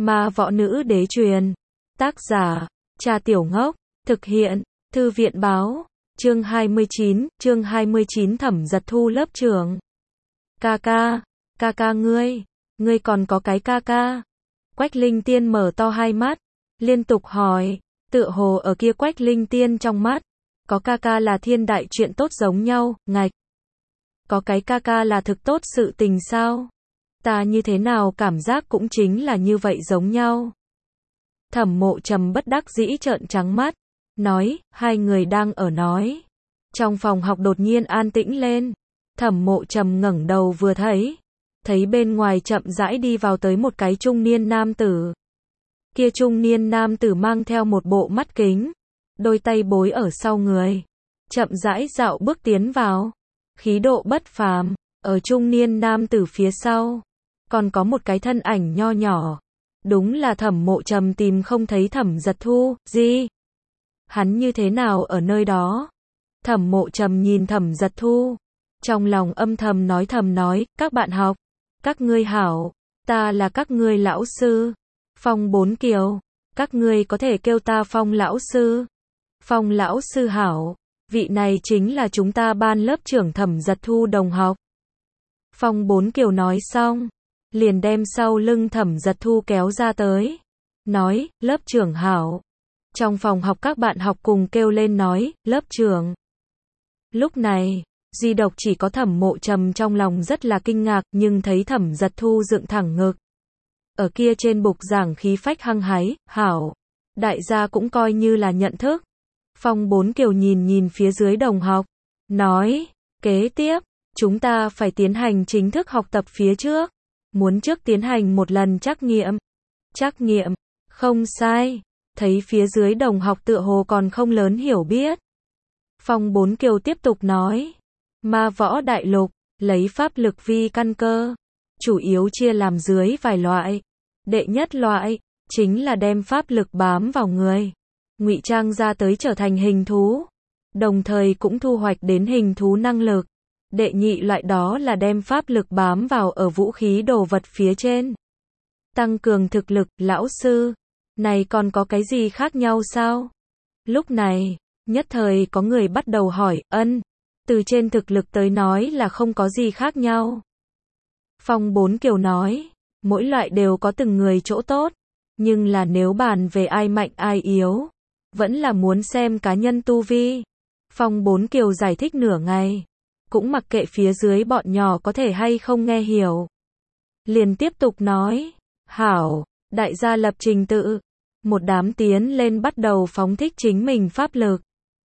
Ma võ nữ đế truyền. Tác giả, Trà Tiểu Ngốc. Thực hiện, Thư viện báo. Chương 29 Thẩm Giật Thu lớp trưởng. Ca ca ngươi còn có cái ca ca. Quách Linh Tiên mở to hai mắt, liên tục hỏi, tựa hồ ở kia Quách Linh Tiên trong mắt, có ca ca là thiên đại chuyện tốt giống nhau, ngạch. Có cái ca ca là thực tốt sự tình sao? Ta như thế nào cảm giác cũng chính là như vậy giống nhau. Thẩm Mộ Trầm bất đắc dĩ trợn trắng mắt, nói, hai người đang ở nói. Trong phòng học đột nhiên an tĩnh lên. Thẩm Mộ Trầm ngẩng đầu vừa thấy bên ngoài chậm rãi đi vào tới một cái trung niên nam tử. Kia trung niên nam tử mang theo một bộ mắt kính, đôi tay bối ở sau người, chậm rãi dạo bước tiến vào, khí độ bất phàm. Ở trung niên nam tử phía sau, còn có một cái thân ảnh nho nhỏ. Đúng là Thẩm Mộ Trầm tìm không thấy Thẩm Giật Thu, gì? Hắn như thế nào ở nơi đó? Thẩm Mộ Trầm nhìn Thẩm Giật Thu, trong lòng âm thầm nói, các bạn học, các ngươi hảo, ta là các ngươi lão sư, Phong Bốn Kiều, các ngươi có thể kêu ta Phong lão sư. Phong lão sư hảo, vị này chính là chúng ta ban lớp trưởng Thẩm Giật Thu đồng học. Phong Bốn Kiều nói xong, liền đem sau lưng Thẩm Giật Thu kéo ra tới, nói, lớp trưởng hảo. Trong phòng học các bạn học cùng kêu lên nói, lớp trưởng. Lúc này, duy độc chỉ có Thẩm Mộ Trầm trong lòng rất là kinh ngạc, nhưng thấy Thẩm Giật Thu dựng thẳng ngực. Ở kia trên bục giảng khí phách hăng hái, hảo. Đại gia cũng coi như là nhận thức. Phong Bốn Kiều nhìn phía dưới đồng học, nói, kế tiếp, chúng ta phải tiến hành chính thức học tập phía trước. Muốn trước tiến hành một lần trắc nghiệm. Trắc nghiệm, không sai. Thấy phía dưới đồng học tựa hồ còn không lớn hiểu biết. Phong Bốn Kiều tiếp tục nói, ma võ đại lục, lấy pháp lực vi căn cơ, chủ yếu chia làm dưới vài loại. Đệ nhất loại, chính là đem pháp lực bám vào người, ngụy trang ra tới trở thành hình thú, đồng thời cũng thu hoạch đến hình thú năng lực. Đệ nhị loại đó là đem pháp lực bám vào ở vũ khí đồ vật phía trên, tăng cường thực lực. Lão sư, này còn có cái gì khác nhau sao? Lúc này, nhất thời có người bắt đầu hỏi, từ trên thực lực tới nói là không có gì khác nhau. Phong Bốn Kiều nói, mỗi loại đều có từng người chỗ tốt, nhưng là nếu bàn về ai mạnh ai yếu, vẫn là muốn xem cá nhân tu vi. Phong Bốn Kiều giải thích nửa ngày, cũng mặc kệ phía dưới bọn nhỏ có thể hay không nghe hiểu. Liền tiếp tục nói, hảo, đại gia lập trình tự. Một đám tiến lên bắt đầu phóng thích chính mình pháp lực.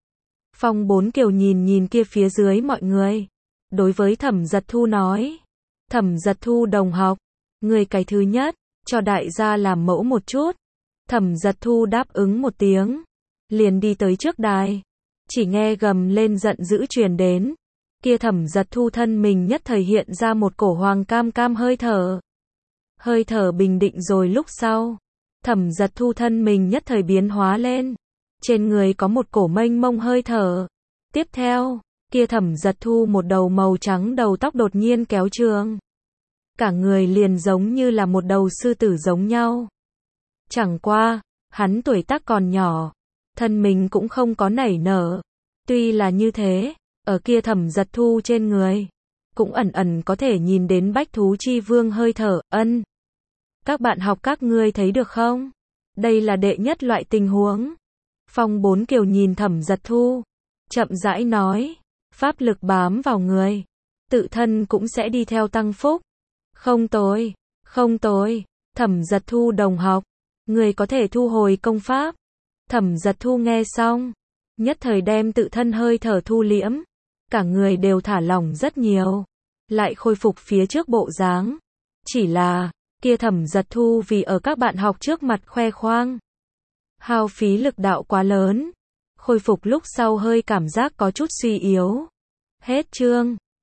Phong Bốn Kiều nhìn kia phía dưới mọi người, đối với Thẩm Giật Thu nói, Thẩm Giật Thu đồng học, người cái thứ nhất, cho đại gia làm mẫu một chút. Thẩm Giật Thu đáp ứng một tiếng, liền đi tới trước đài. Chỉ nghe gầm lên giận dữ truyền đến, kia Thẩm Giật Thu thân mình nhất thời hiện ra một cổ hoàng cam hơi thở. Hơi thở bình định rồi lúc sau, Thẩm Giật Thu thân mình nhất thời biến hóa lên, trên người có một cổ mênh mông hơi thở. Tiếp theo, kia Thẩm Giật Thu một đầu màu trắng đầu tóc đột nhiên kéo trường, cả người liền giống như là một đầu sư tử giống nhau. Chẳng qua, hắn tuổi tác còn nhỏ, thân mình cũng không có nảy nở. Tuy là như thế, ở kia Thẩm Giật Thu trên người, cũng ẩn có thể nhìn đến Bách Thú Chi Vương hơi thở. Các bạn học các ngươi thấy được không? Đây là đệ nhất loại tình huống. Phong Bốn Kiều nhìn Thẩm Giật Thu, chậm rãi nói, pháp lực bám vào người, tự thân cũng sẽ đi theo tăng phúc. Không tồi, Thẩm Giật Thu đồng học, người có thể thu hồi công pháp. Thẩm Giật Thu nghe xong, nhất thời đem tự thân hơi thở thu liễm, cả người đều thả lỏng rất nhiều, lại khôi phục phía trước bộ dáng. Chỉ là, kia Thẩm Giật Thu vì ở các bạn học trước mặt khoe khoang, hao phí lực đạo quá lớn, khôi phục lúc sau hơi cảm giác có chút suy yếu. Hết chương.